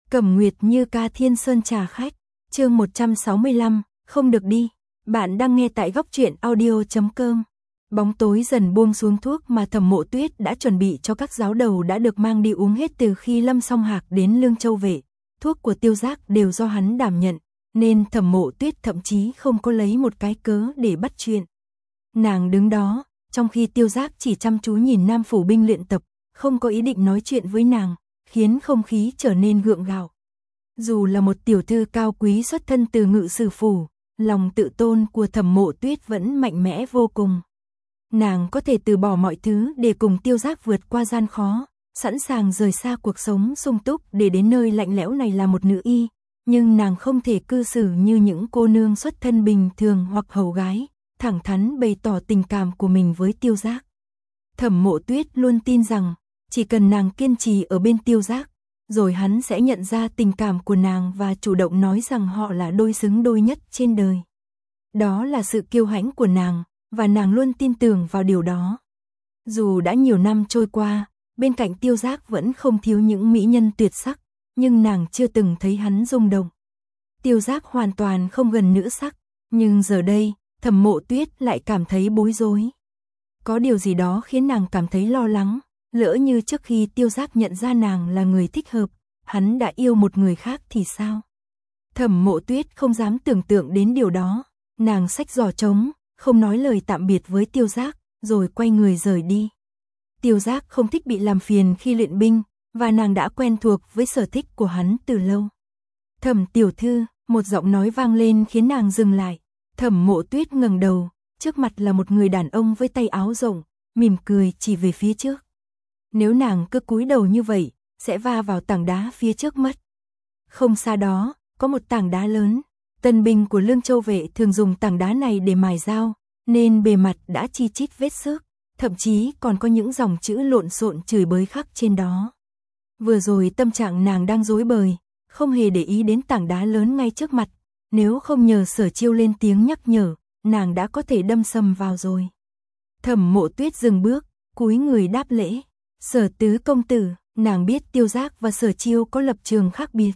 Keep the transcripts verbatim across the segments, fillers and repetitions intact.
Cẩm Nguyệt Như Ca Thiên Sơn trà khách, chương một trăm sáu mươi lăm, không được đi. Bạn đang nghe tại góc truyện audio chấm com. Bóng tối dần buông xuống, thuốc mà Thẩm Mộ Tuyết đã chuẩn bị cho các giáo đầu đã được mang đi uống hết từ khi Lâm Song Hạc đến Lương Châu Vệ. Thuốc của Tiêu Giác đều do hắn đảm nhận, nên Thẩm Mộ Tuyết thậm chí không có lấy một cái cớ để bắt chuyện. Nàng đứng đó, trong khi Tiêu Giác chỉ chăm chú nhìn Nam Phủ binh luyện tập, không có ý định nói chuyện với nàng, khiến không khí trở nên gượng gạo. Dù là một tiểu thư cao quý xuất thân từ Ngự Sử phủ, lòng tự tôn của Thẩm Mộ Tuyết vẫn mạnh mẽ vô cùng. Nàng có thể từ bỏ mọi thứ để cùng Tiêu Giác vượt qua gian khó, sẵn sàng rời xa cuộc sống sung túc để đến nơi lạnh lẽo này là một nữ y, nhưng nàng không thể cư xử như những cô nương xuất thân bình thường hoặc hầu gái, thẳng thắn bày tỏ tình cảm của mình với Tiêu Giác. Thẩm Mộ Tuyết luôn tin rằng, chỉ cần nàng kiên trì ở bên Tiêu Giác, rồi hắn sẽ nhận ra tình cảm của nàng và chủ động nói rằng họ là đôi xứng đôi nhất trên đời. Đó là sự kiêu hãnh của nàng, và nàng luôn tin tưởng vào điều đó. Dù đã nhiều năm trôi qua, bên cạnh Tiêu Giác vẫn không thiếu những mỹ nhân tuyệt sắc, nhưng nàng chưa từng thấy hắn rung động. Tiêu Giác hoàn toàn không gần nữ sắc, nhưng giờ đây, Thẩm Mộ Tuyết lại cảm thấy bối rối. Có điều gì đó khiến nàng cảm thấy lo lắng, lỡ như trước khi Tiêu Giác nhận ra nàng là người thích hợp, hắn đã yêu một người khác thì sao? Thẩm Mộ Tuyết không dám tưởng tượng đến điều đó, nàng xách giỏ trống, không nói lời tạm biệt với Tiêu Giác, rồi quay người rời đi. Tiêu Giác không thích bị làm phiền khi luyện binh, và nàng đã quen thuộc với sở thích của hắn từ lâu. Thẩm tiểu thư, một giọng nói vang lên khiến nàng dừng lại. Thẩm Mộ Tuyết ngẩng đầu, trước mặt là một người đàn ông với tay áo rộng, mỉm cười chỉ về phía trước. Nếu nàng cứ cúi đầu như vậy, sẽ va vào tảng đá phía trước mất. Không xa đó, có một tảng đá lớn. Tân binh của Lương Châu Vệ thường dùng tảng đá này để mài dao, nên bề mặt đã chi chít vết xước, thậm chí còn có những dòng chữ lộn xộn chửi bới khắc trên đó. Vừa rồi tâm trạng nàng đang rối bời, không hề để ý đến tảng đá lớn ngay trước mặt, nếu không nhờ Sở Chiêu lên tiếng nhắc nhở, nàng đã có thể đâm sầm vào rồi. Thẩm Mộ Tuyết dừng bước, cúi người đáp lễ. Sở tứ công tử, nàng biết Tiêu Giác và Sở Chiêu có lập trường khác biệt.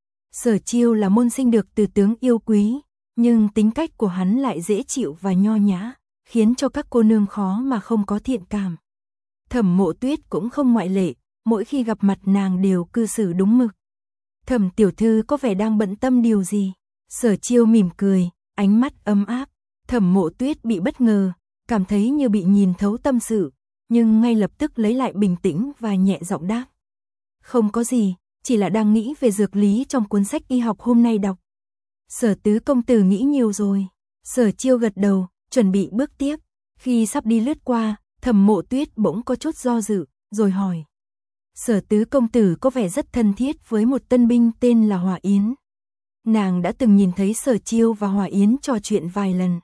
Sở Chiêu là môn sinh được từ tướng yêu quý, nhưng tính cách của hắn lại dễ chịu và nho nhã, khiến cho các cô nương khó mà không có thiện cảm. Thẩm Mộ Tuyết cũng không ngoại lệ, mỗi khi gặp mặt nàng đều cư xử đúng mực. Thẩm tiểu thư có vẻ đang bận tâm điều gì? Sở Chiêu mỉm cười, ánh mắt ấm áp. Thẩm Mộ Tuyết bị bất ngờ, cảm thấy như bị nhìn thấu tâm sự, nhưng ngay lập tức lấy lại bình tĩnh và nhẹ giọng đáp. Không có gì, chỉ là đang nghĩ về dược lý trong cuốn sách y học hôm nay đọc. Sở tứ công tử nghĩ nhiều rồi. Sở Chiêu gật đầu, chuẩn bị bước tiếp. Khi sắp đi lướt qua, Thẩm Mộ Tuyết bỗng có chút do dự, rồi hỏi. Sở tứ công tử có vẻ rất thân thiết với một tân binh tên là Hòa Yến. Nàng đã từng nhìn thấy Sở Chiêu và Hòa Yến trò chuyện vài lần.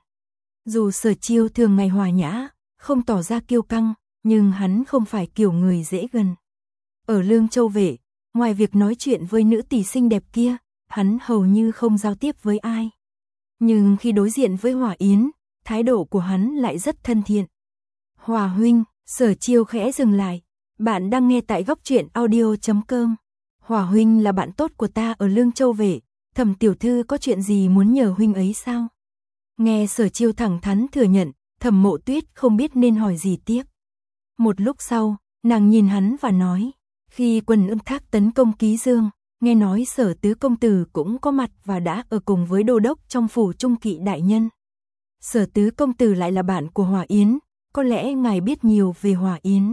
Dù Sở Chiêu thường ngày hòa nhã, không tỏ ra kiêu căng, nhưng hắn không phải kiểu người dễ gần. Ở Lương Châu Vệ, ngoài việc nói chuyện với nữ tỷ xinh đẹp kia, hắn hầu như không giao tiếp với ai. Nhưng khi đối diện với Hòa Yến, thái độ của hắn lại rất thân thiện. Hòa huynh, Sở Chiêu khẽ dừng lại. Bạn đang nghe tại góc truyện audio chấm com. Hòa huynh là bạn tốt của ta ở Lương Châu Vệ, Thẩm tiểu thư có chuyện gì muốn nhờ huynh ấy sao? Nghe Sở Chiêu thẳng thắn thừa nhận, Thẩm Mộ Tuyết không biết nên hỏi gì tiếp. Một lúc sau, nàng nhìn hắn và nói, khi quân Ưng Thác tấn công Ký Dương, nghe nói Sở tứ công tử cũng có mặt và đã ở cùng với đô đốc trong phủ Trung Kỵ đại nhân. Sở tứ công tử lại là bạn của Hòa Yến, có lẽ ngài biết nhiều về Hòa Yến.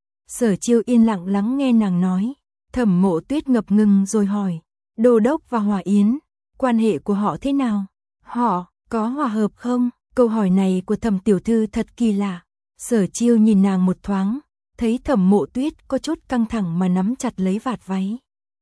Sở Chiêu yên lặng lắng nghe nàng nói. Thẩm Mộ Tuyết ngập ngừng rồi hỏi, đô đốc và Hòa Yến, quan hệ của họ thế nào? Họ có hòa hợp không? Câu hỏi này của Thẩm tiểu thư thật kỳ lạ. Sở Chiêu nhìn nàng một thoáng, thấy Thẩm Mộ Tuyết có chút căng thẳng mà nắm chặt lấy vạt váy.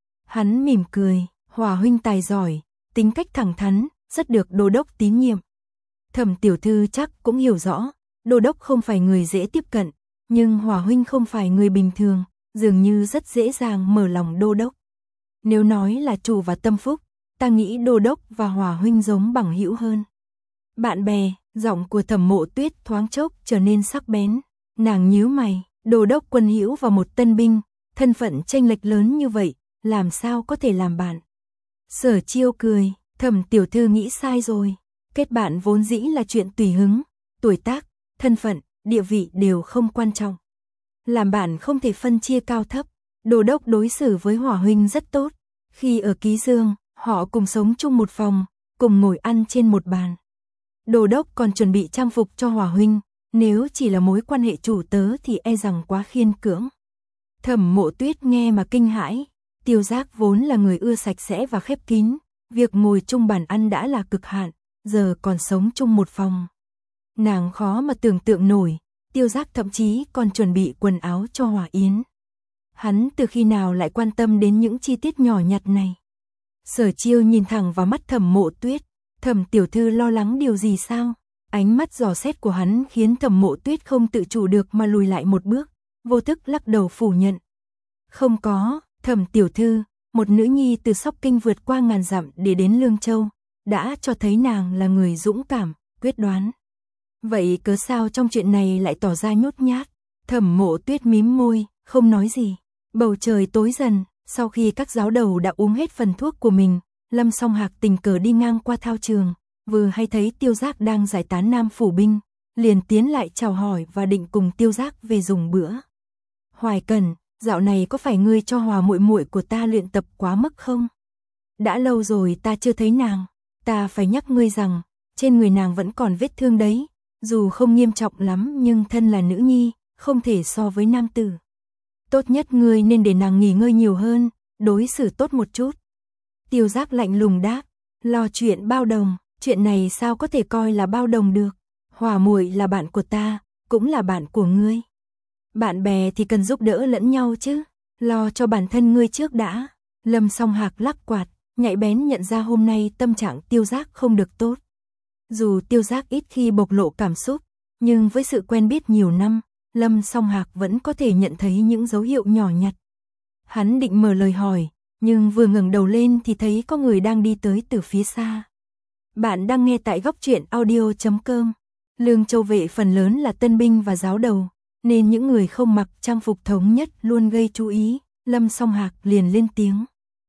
Hắn mỉm cười, Hòa huynh tài giỏi, tính cách thẳng thắn, rất được đô đốc tín nhiệm. Thẩm tiểu thư chắc cũng hiểu rõ, đô đốc không phải người dễ tiếp cận, nhưng Hòa huynh không phải người bình thường, dường như rất dễ dàng mở lòng đô đốc. Nếu nói là chủ và tâm phúc, ta nghĩ đô đốc và Hòa huynh giống bằng hữu hơn. Bạn bè, giọng của Thẩm Mộ Tuyết thoáng chốc trở nên sắc bén. Nàng nhíu mày, đô đốc quân hữu và một tân binh, thân phận chênh lệch lớn như vậy, làm sao có thể làm bạn. Sở Chiêu cười, Thẩm tiểu thư nghĩ sai rồi. Kết bạn vốn dĩ là chuyện tùy hứng, tuổi tác, thân phận, địa vị đều không quan trọng. Làm bạn không thể phân chia cao thấp. Đô đốc đối xử với Hỏa huynh rất tốt. Khi ở Ký Dương, họ cùng sống chung một phòng, cùng ngồi ăn trên một bàn. Đô đốc còn chuẩn bị trang phục cho Hỏa huynh, nếu chỉ là mối quan hệ chủ tớ thì e rằng quá khiên cưỡng. Thẩm Mộ Tuyết nghe mà kinh hãi, Tiêu Giác vốn là người ưa sạch sẽ và khép kín, việc ngồi chung bàn ăn đã là cực hạn, giờ còn sống chung một phòng. Nàng khó mà tưởng tượng nổi, Tiêu Giác thậm chí còn chuẩn bị quần áo cho Hỏa Yến. Hắn từ khi nào lại quan tâm đến những chi tiết nhỏ nhặt này? Sở Chiêu nhìn thẳng vào mắt Thẩm Mộ Tuyết, Thẩm tiểu thư lo lắng điều gì sao? Ánh mắt dò xét của hắn khiến Thẩm Mộ Tuyết không tự chủ được mà lùi lại một bước, vô thức lắc đầu phủ nhận. Không có, Thẩm tiểu thư, một nữ nhi từ Sóc Kinh vượt qua ngàn dặm để đến Lương Châu, đã cho thấy nàng là người dũng cảm, quyết đoán. Vậy cớ sao trong chuyện này lại tỏ ra nhút nhát? Thẩm Mộ Tuyết mím môi, không nói gì. Bầu trời tối dần, sau khi các giáo đầu đã uống hết phần thuốc của mình, Lâm Song Hạc tình cờ đi ngang qua thao trường, vừa hay thấy Tiêu Giác đang giải tán Nam phủ binh, liền tiến lại chào hỏi và định cùng Tiêu Giác về dùng bữa. Hoài Cẩn, dạo này có phải ngươi cho Hòa muội muội của ta luyện tập quá mức không? Đã lâu rồi ta chưa thấy nàng, ta phải nhắc ngươi rằng, trên người nàng vẫn còn vết thương đấy, dù không nghiêm trọng lắm nhưng thân là nữ nhi, không thể so với nam tử. Tốt nhất ngươi nên để nàng nghỉ ngơi nhiều hơn, đối xử tốt một chút. Tiêu Giác lạnh lùng đáp, lo chuyện bao đồng, chuyện này sao có thể coi là bao đồng được. Hòa muội là bạn của ta, cũng là bạn của ngươi. Bạn bè thì cần giúp đỡ lẫn nhau chứ, lo cho bản thân ngươi trước đã. Lâm Song Hạc lắc quạt, nhạy bén nhận ra hôm nay tâm trạng Tiêu Giác không được tốt. Dù Tiêu Giác ít khi bộc lộ cảm xúc, nhưng với sự quen biết nhiều năm, Lâm Song Hạc vẫn có thể nhận thấy những dấu hiệu nhỏ nhặt. Hắn định mở lời hỏi, nhưng vừa ngẩng đầu lên thì thấy có người đang đi tới từ phía xa. Bạn đang nghe tại góc truyện audio chấm com. Lương Châu vệ phần lớn là tân binh và giáo đầu, nên những người không mặc trang phục thống nhất luôn gây chú ý. Lâm Song Hạc liền lên tiếng.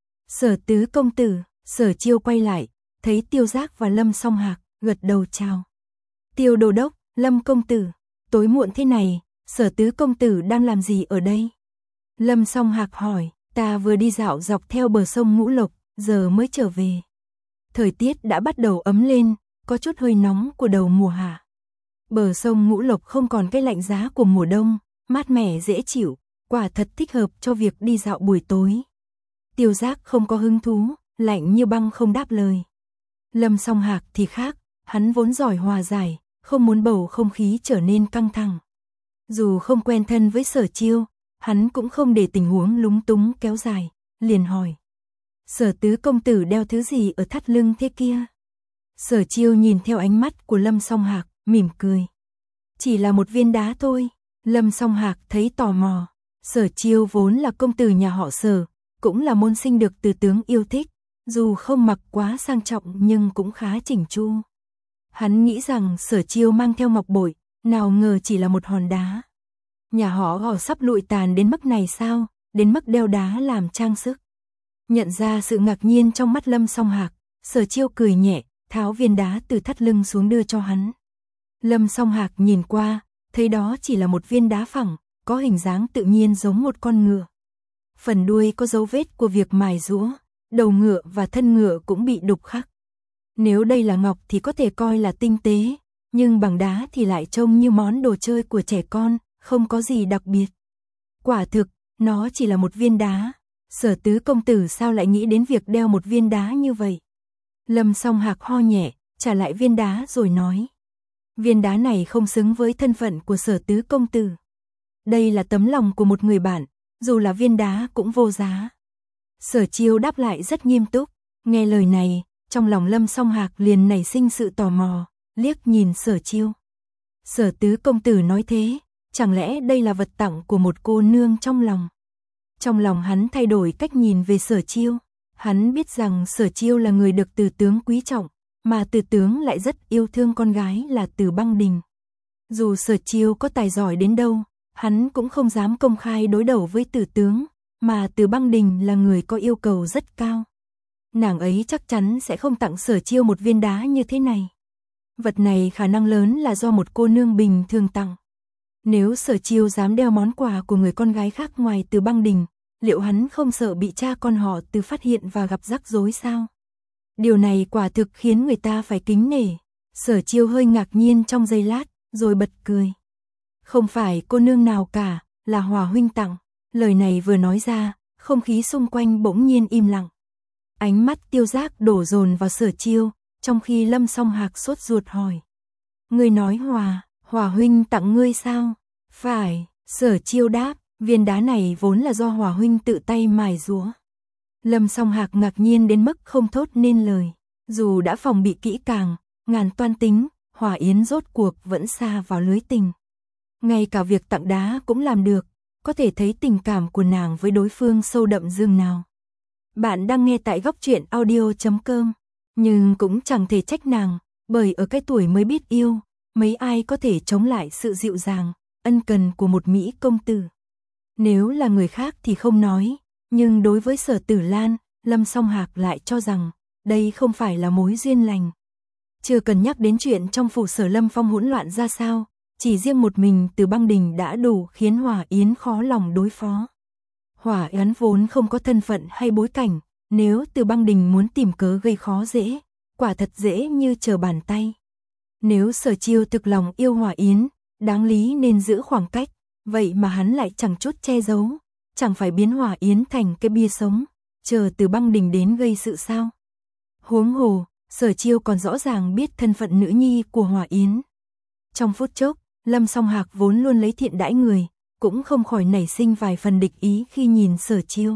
Sở tứ công tử. Sở Chiêu quay lại, thấy Tiêu Giác và Lâm Song Hạc, gật đầu chào. Tiêu đô đốc, Lâm công tử, tối muộn thế này, Sở tứ công tử đang làm gì ở đây? Lâm Song Hạc hỏi, ta vừa đi dạo dọc theo bờ sông Ngũ Lộc, giờ mới trở về. Thời tiết đã bắt đầu ấm lên, có chút hơi nóng của đầu mùa hạ. Bờ sông Ngũ Lộc không còn cái lạnh giá của mùa đông, mát mẻ dễ chịu, quả thật thích hợp cho việc đi dạo buổi tối. Tiêu Giác không có hứng thú, lạnh như băng không đáp lời. Lâm Song Hạc thì khác, hắn vốn giỏi hòa giải, không muốn bầu không khí trở nên căng thẳng. Dù không quen thân với Sở Chiêu, hắn cũng không để tình huống lúng túng kéo dài, liền hỏi. Sở tứ công tử đeo thứ gì ở thắt lưng thế kia? Sở Chiêu nhìn theo ánh mắt của Lâm Song Hạc, mỉm cười. Chỉ là một viên đá thôi. Lâm Song Hạc thấy tò mò. Sở Chiêu vốn là công tử nhà họ Sở, cũng là môn sinh được từ tướng yêu thích, dù không mặc quá sang trọng nhưng cũng khá chỉnh chu. Hắn nghĩ rằng Sở Chiêu mang theo ngọc bội, nào ngờ chỉ là một hòn đá. Nhà họ họ sắp lụi tàn đến mức này sao, đến mức đeo đá làm trang sức. Nhận ra sự ngạc nhiên trong mắt Lâm Song Hạc, Sở Chiêu cười nhẹ, tháo viên đá từ thắt lưng xuống đưa cho hắn. Lâm Song Hạc nhìn qua, thấy đó chỉ là một viên đá phẳng, có hình dáng tự nhiên giống một con ngựa. Phần đuôi có dấu vết của việc mài giũa, đầu ngựa và thân ngựa cũng bị đục khắc. Nếu đây là ngọc thì có thể coi là tinh tế, nhưng bằng đá thì lại trông như món đồ chơi của trẻ con, không có gì đặc biệt. Quả thực, nó chỉ là một viên đá. Sở tứ công tử sao lại nghĩ đến việc đeo một viên đá như vậy? Lâm Song Hạc ho nhẹ, trả lại viên đá rồi nói. Viên đá này không xứng với thân phận của Sở tứ công tử. Đây là tấm lòng của một người bạn, dù là viên đá cũng vô giá. Sở Chiêu đáp lại rất nghiêm túc, nghe lời này, trong lòng Lâm Song Hạc liền nảy sinh sự tò mò, liếc nhìn Sở Chiêu. Sở tứ công tử nói thế, chẳng lẽ đây là vật tặng của một cô nương trong lòng? Trong lòng hắn thay đổi cách nhìn về Sở Chiêu, hắn biết rằng Sở Chiêu là người được Từ tướng quý trọng, mà Từ tướng lại rất yêu thương con gái là Từ Băng Đình. Dù Sở Chiêu có tài giỏi đến đâu, hắn cũng không dám công khai đối đầu với Từ tướng, mà Từ Băng Đình là người có yêu cầu rất cao. Nàng ấy chắc chắn sẽ không tặng Sở Chiêu một viên đá như thế này. Vật này khả năng lớn là do một cô nương bình thường tặng. Nếu Sở Chiêu dám đeo món quà của người con gái khác ngoài Từ Băng Đình, liệu hắn không sợ bị cha con họ Từ phát hiện và gặp rắc rối sao? Điều này quả thực khiến người ta phải kính nể. Sở Chiêu hơi ngạc nhiên trong giây lát, rồi bật cười. Không phải cô nương nào cả, là Hòa huynh tặng. Lời này vừa nói ra, không khí xung quanh bỗng nhiên im lặng. Ánh mắt Tiêu Giác đổ dồn vào Sở Chiêu, trong khi Lâm Song Hạc sốt ruột hỏi. Ngươi nói Hòa, Hòa huynh tặng ngươi sao? Phải, Sở Chiêu đáp, viên đá này vốn là do Hòa huynh tự tay mài rũa. Lâm Song Hạc ngạc nhiên đến mức không thốt nên lời. Dù đã phòng bị kỹ càng, ngàn toan tính, Hòa Yến rốt cuộc vẫn sa vào lưới tình. Ngay cả việc tặng đá cũng làm được, có thể thấy tình cảm của nàng với đối phương sâu đậm dường nào. Bạn đang nghe tại góc truyện audio chấm com, nhưng cũng chẳng thể trách nàng, bởi ở cái tuổi mới biết yêu, mấy ai có thể chống lại sự dịu dàng, ân cần của một Mỹ công tử. Nếu là người khác thì không nói, nhưng đối với Sở Tử Lan, Lâm Song Hạc lại cho rằng đây không phải là mối duyên lành. Chưa cần nhắc đến chuyện trong phủ Sở Lâm Phong hỗn loạn ra sao, chỉ riêng một mình Từ Băng Đình đã đủ khiến Hòa Yến khó lòng đối phó. Hòa Yến vốn không có thân phận hay bối cảnh, nếu Từ Băng Đình muốn tìm cớ gây khó dễ, quả thật dễ như trở bàn tay. Nếu Sở Chiêu thực lòng yêu Hòa Yến, đáng lý nên giữ khoảng cách, vậy mà hắn lại chẳng chút che giấu, chẳng phải biến Hòa Yến thành cái bia sống, chờ Từ Băng Đình đến gây sự sao? Huống hồ, Sở Chiêu còn rõ ràng biết thân phận nữ nhi của Hòa Yến. Trong phút chốc, Lâm Song Hạc vốn luôn lấy thiện đãi người, cũng không khỏi nảy sinh vài phần địch ý khi nhìn Sở Chiêu.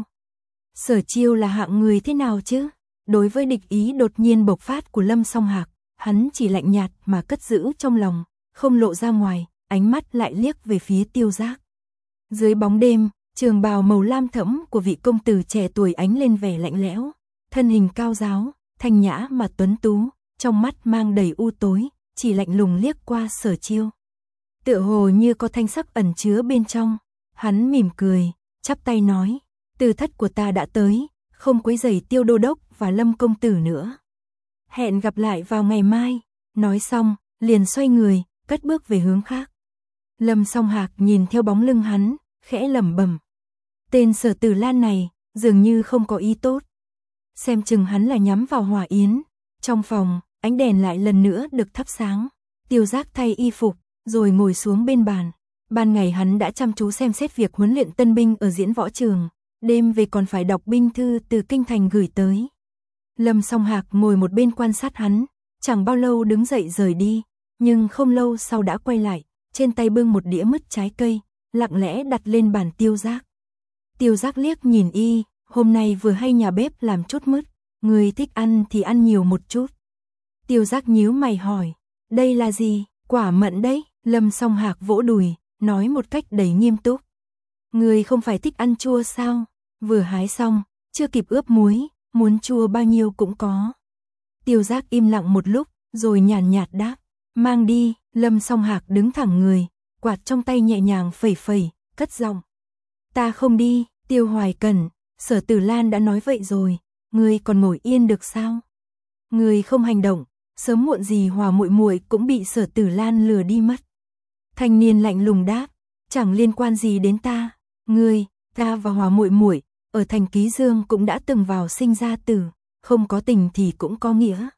Sở Chiêu là hạng người thế nào chứ? Đối với địch ý đột nhiên bộc phát của Lâm Song Hạc, hắn chỉ lạnh nhạt mà cất giữ trong lòng, không lộ ra ngoài, ánh mắt lại liếc về phía Tiêu Giác. Dưới bóng đêm, trường bào màu lam thẫm của vị công tử trẻ tuổi ánh lên vẻ lạnh lẽo, thân hình cao ráo, thanh nhã mà tuấn tú, trong mắt mang đầy u tối, chỉ lạnh lùng liếc qua Sở Chiêu. Tựa hồ như có thanh sắc ẩn chứa bên trong, hắn mỉm cười, chắp tay nói, từ thất của ta đã tới, không quấy rầy Tiêu đô đốc và Lâm công tử nữa. Hẹn gặp lại vào ngày mai, nói xong, liền xoay người, cất bước về hướng khác. Lâm Song Hạc nhìn theo bóng lưng hắn, khẽ lẩm bẩm. Tên Sở Tử Lan này, dường như không có ý tốt. Xem chừng hắn là nhắm vào Hòa Yến. Trong phòng, ánh đèn lại lần nữa được thắp sáng. Tiêu Giác thay y phục, rồi ngồi xuống bên bàn. Ban ngày hắn đã chăm chú xem xét việc huấn luyện tân binh ở diễn võ trường. Đêm về còn phải đọc binh thư từ kinh thành gửi tới. Lâm Song Hạc ngồi một bên quan sát hắn, chẳng bao lâu đứng dậy rời đi, nhưng không lâu sau đã quay lại, trên tay bưng một đĩa mứt trái cây, lặng lẽ đặt lên bàn Tiêu Giác. Tiêu Giác liếc nhìn y, hôm nay vừa hay nhà bếp làm chút mứt, người thích ăn thì ăn nhiều một chút. Tiêu Giác nhíu mày hỏi, đây là gì? Quả mận đấy. Lâm Song Hạc vỗ đùi, nói một cách đầy nghiêm túc. Người không phải thích ăn chua sao? Vừa hái xong, chưa kịp ướp muối, muốn chua bao nhiêu cũng có. Tiêu Giác im lặng một lúc, rồi nhàn nhạt đáp, mang đi. Lâm Song Hạc đứng thẳng người, quạt trong tay nhẹ nhàng phẩy phẩy, cất giọng. Ta không đi. Tiêu Hoài Cẩn, Sở Tử Lan đã nói vậy rồi, ngươi còn ngồi yên được sao? Ngươi không hành động, sớm muộn gì Hòa muội muội cũng bị Sở Tử Lan lừa đi mất. Thanh niên lạnh lùng đáp, chẳng liên quan gì đến ta. Ngươi, ta và Hòa muội muội ở thành Ký Dương cũng đã từng vào sinh ra tử, không có tình thì cũng có nghĩa.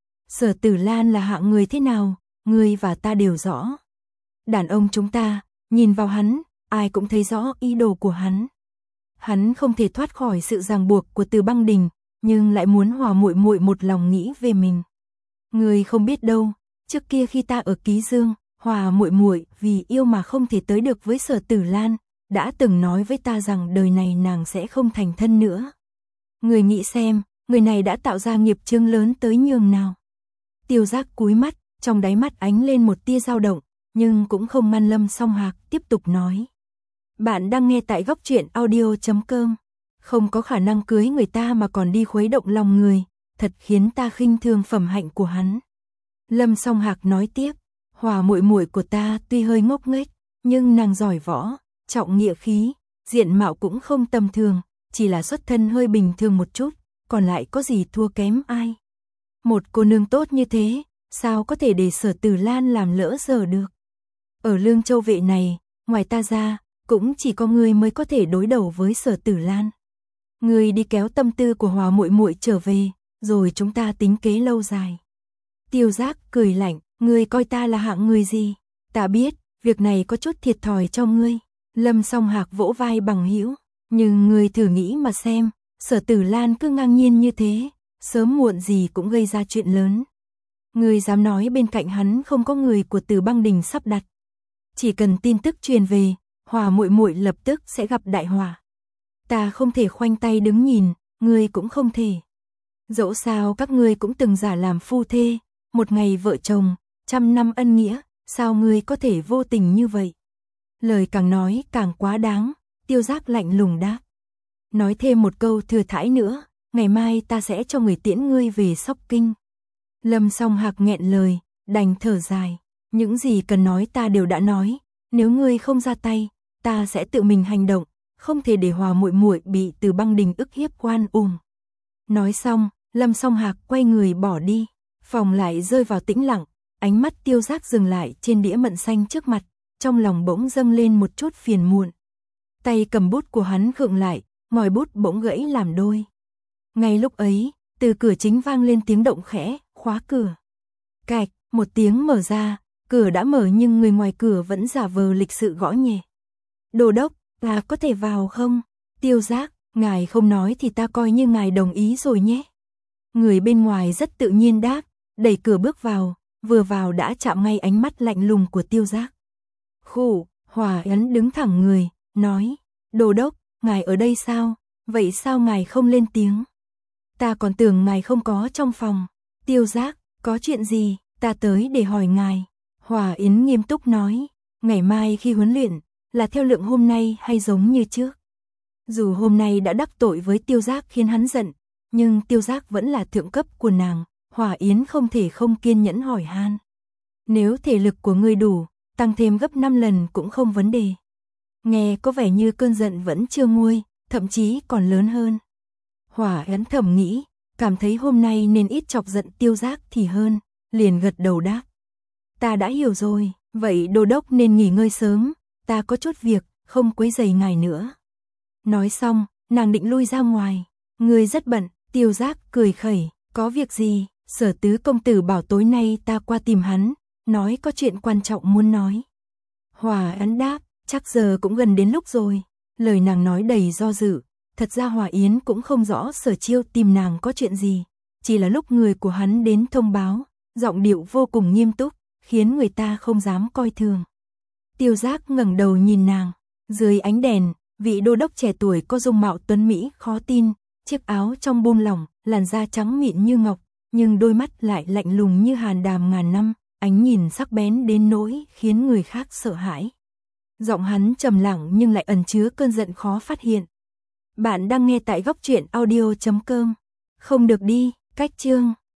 Sở Tử Lan là hạng người thế nào, ngươi và ta đều rõ. Đàn ông chúng ta, nhìn vào hắn, ai cũng thấy rõ ý đồ của hắn. Hắn không thể thoát khỏi sự ràng buộc của Từ Băng Đình, nhưng lại muốn Hòa muội muội một lòng nghĩ về mình. Ngươi không biết đâu, trước kia khi ta ở Ký Dương, Hòa muội muội vì yêu mà không thể tới được với Sở Tử Lan, đã từng nói với ta rằng đời này nàng sẽ không thành thân nữa. Ngươi nghĩ xem, người này đã tạo ra nghiệp chướng lớn tới nhường nào. Tiêu Giác cúi mắt, trong đáy mắt ánh lên một tia dao động, nhưng cũng không man Lâm Song Hạc tiếp tục nói. Bạn đang nghe tại góc truyện audio chấm com. Không có khả năng cưới người ta mà còn đi khuấy động lòng người, thật khiến ta khinh thường phẩm hạnh của hắn. Lâm Song Hạc nói tiếp, Hòa muội muội của ta tuy hơi ngốc nghếch, nhưng nàng giỏi võ, trọng nghĩa khí, diện mạo cũng không tầm thường, chỉ là xuất thân hơi bình thường một chút, còn lại có gì thua kém ai. Một cô nương tốt như thế, sao có thể để Sở Tử Lan làm lỡ giờ được. Ở Lương Châu Vệ này, ngoài ta ra, cũng chỉ có ngươi mới có thể đối đầu với Sở Tử Lan. Ngươi đi kéo tâm tư của Hòa muội muội trở về, rồi chúng ta tính kế lâu dài. Tiêu Giác cười lạnh, ngươi coi ta là hạng người gì? Ta biết, việc này có chút thiệt thòi cho ngươi. Lâm Song Hạc vỗ vai bằng hữu, nhưng ngươi thử nghĩ mà xem, Sở Tử Lan cứ ngang nhiên như thế, sớm muộn gì cũng gây ra chuyện lớn. Ngươi dám nói bên cạnh hắn không có người của Từ Băng Đình sắp đặt. Chỉ cần tin tức truyền về, Hòa muội muội lập tức sẽ gặp đại họa. Ta không thể khoanh tay đứng nhìn, ngươi cũng không thể. Dẫu sao các ngươi cũng từng giả làm phu thê, một ngày vợ chồng, trăm năm ân nghĩa, sao ngươi có thể vô tình như vậy? Lời càng nói càng quá đáng, Tiêu Giác lạnh lùng đáp. Nói thêm một câu thừa thãi nữa, ngày mai ta sẽ cho người tiễn ngươi về Sóc Kinh. Lâm Song Hạc nghẹn lời, đành thở dài, những gì cần nói ta đều đã nói, nếu ngươi không ra tay, ta sẽ tự mình hành động, không thể để Hòa muội muội bị Từ Băng Đình ức hiếp oan uổng. Nói xong, Lâm Song Hạc quay người bỏ đi, phòng lại rơi vào tĩnh lặng, ánh mắt Tiêu Giác dừng lại trên đĩa mận xanh trước mặt, trong lòng bỗng dâng lên một chút phiền muộn. Tay cầm bút của hắn khựng lại, ngòi bút bỗng gãy làm đôi. Ngay lúc ấy, từ cửa chính vang lên tiếng động khẽ, khóa cửa. Cạch, một tiếng mở ra, cửa đã mở nhưng người ngoài cửa vẫn giả vờ lịch sự gõ nhẹ. Đô đốc, ta có thể vào không? Tiêu Giác, ngài không nói thì ta coi như ngài đồng ý rồi nhé. Người bên ngoài rất tự nhiên đáp, đẩy cửa bước vào, vừa vào đã chạm ngay ánh mắt lạnh lùng của Tiêu Giác. Khụ, Hòa Ấn đứng thẳng người, nói, Đô đốc, ngài ở đây sao? Vậy sao ngài không lên tiếng? Ta còn tưởng ngài không có trong phòng. Tiêu Giác, có chuyện gì? Ta tới để hỏi ngài. Hòa Yến nghiêm túc nói, ngày mai khi huấn luyện, là theo lượng hôm nay hay giống như trước? Dù hôm nay đã đắc tội với Tiêu Giác khiến hắn giận, nhưng Tiêu Giác vẫn là thượng cấp của nàng, Hòa Yến không thể không kiên nhẫn hỏi han. Nếu thể lực của ngươi đủ, tăng thêm gấp năm lần cũng không vấn đề. Nghe có vẻ như cơn giận vẫn chưa nguôi, thậm chí còn lớn hơn. Hòa Yến thầm nghĩ, cảm thấy hôm nay nên ít chọc giận Tiêu Giác thì hơn, liền gật đầu đáp. Ta đã hiểu rồi, vậy đô đốc nên nghỉ ngơi sớm, ta có chút việc, không quấy rầy ngài nữa. Nói xong, nàng định lui ra ngoài. Ngươi rất bận, Tiêu Giác cười khẩy, có việc gì? Sở tứ công tử bảo tối nay ta qua tìm hắn, nói có chuyện quan trọng muốn nói. Hòa Yến đáp, chắc giờ cũng gần đến lúc rồi. Lời nàng nói đầy do dự, thật ra Hòa Yến cũng không rõ Sở Chiêu tìm nàng có chuyện gì, chỉ là lúc người của hắn đến thông báo, giọng điệu vô cùng nghiêm túc, khiến người ta không dám coi thường. Tiêu Giác ngẩng đầu nhìn nàng, dưới ánh đèn, vị đô đốc trẻ tuổi có dung mạo tuấn mỹ khó tin, chiếc áo trong buông lỏng, làn da trắng mịn như ngọc, nhưng đôi mắt lại lạnh lùng như hàn đàm ngàn năm, ánh nhìn sắc bén đến nỗi khiến người khác sợ hãi. Giọng hắn trầm lặng nhưng lại ẩn chứa cơn giận khó phát hiện. Bạn đang nghe tại góc truyện audio chấm com. Không được đi, cách chương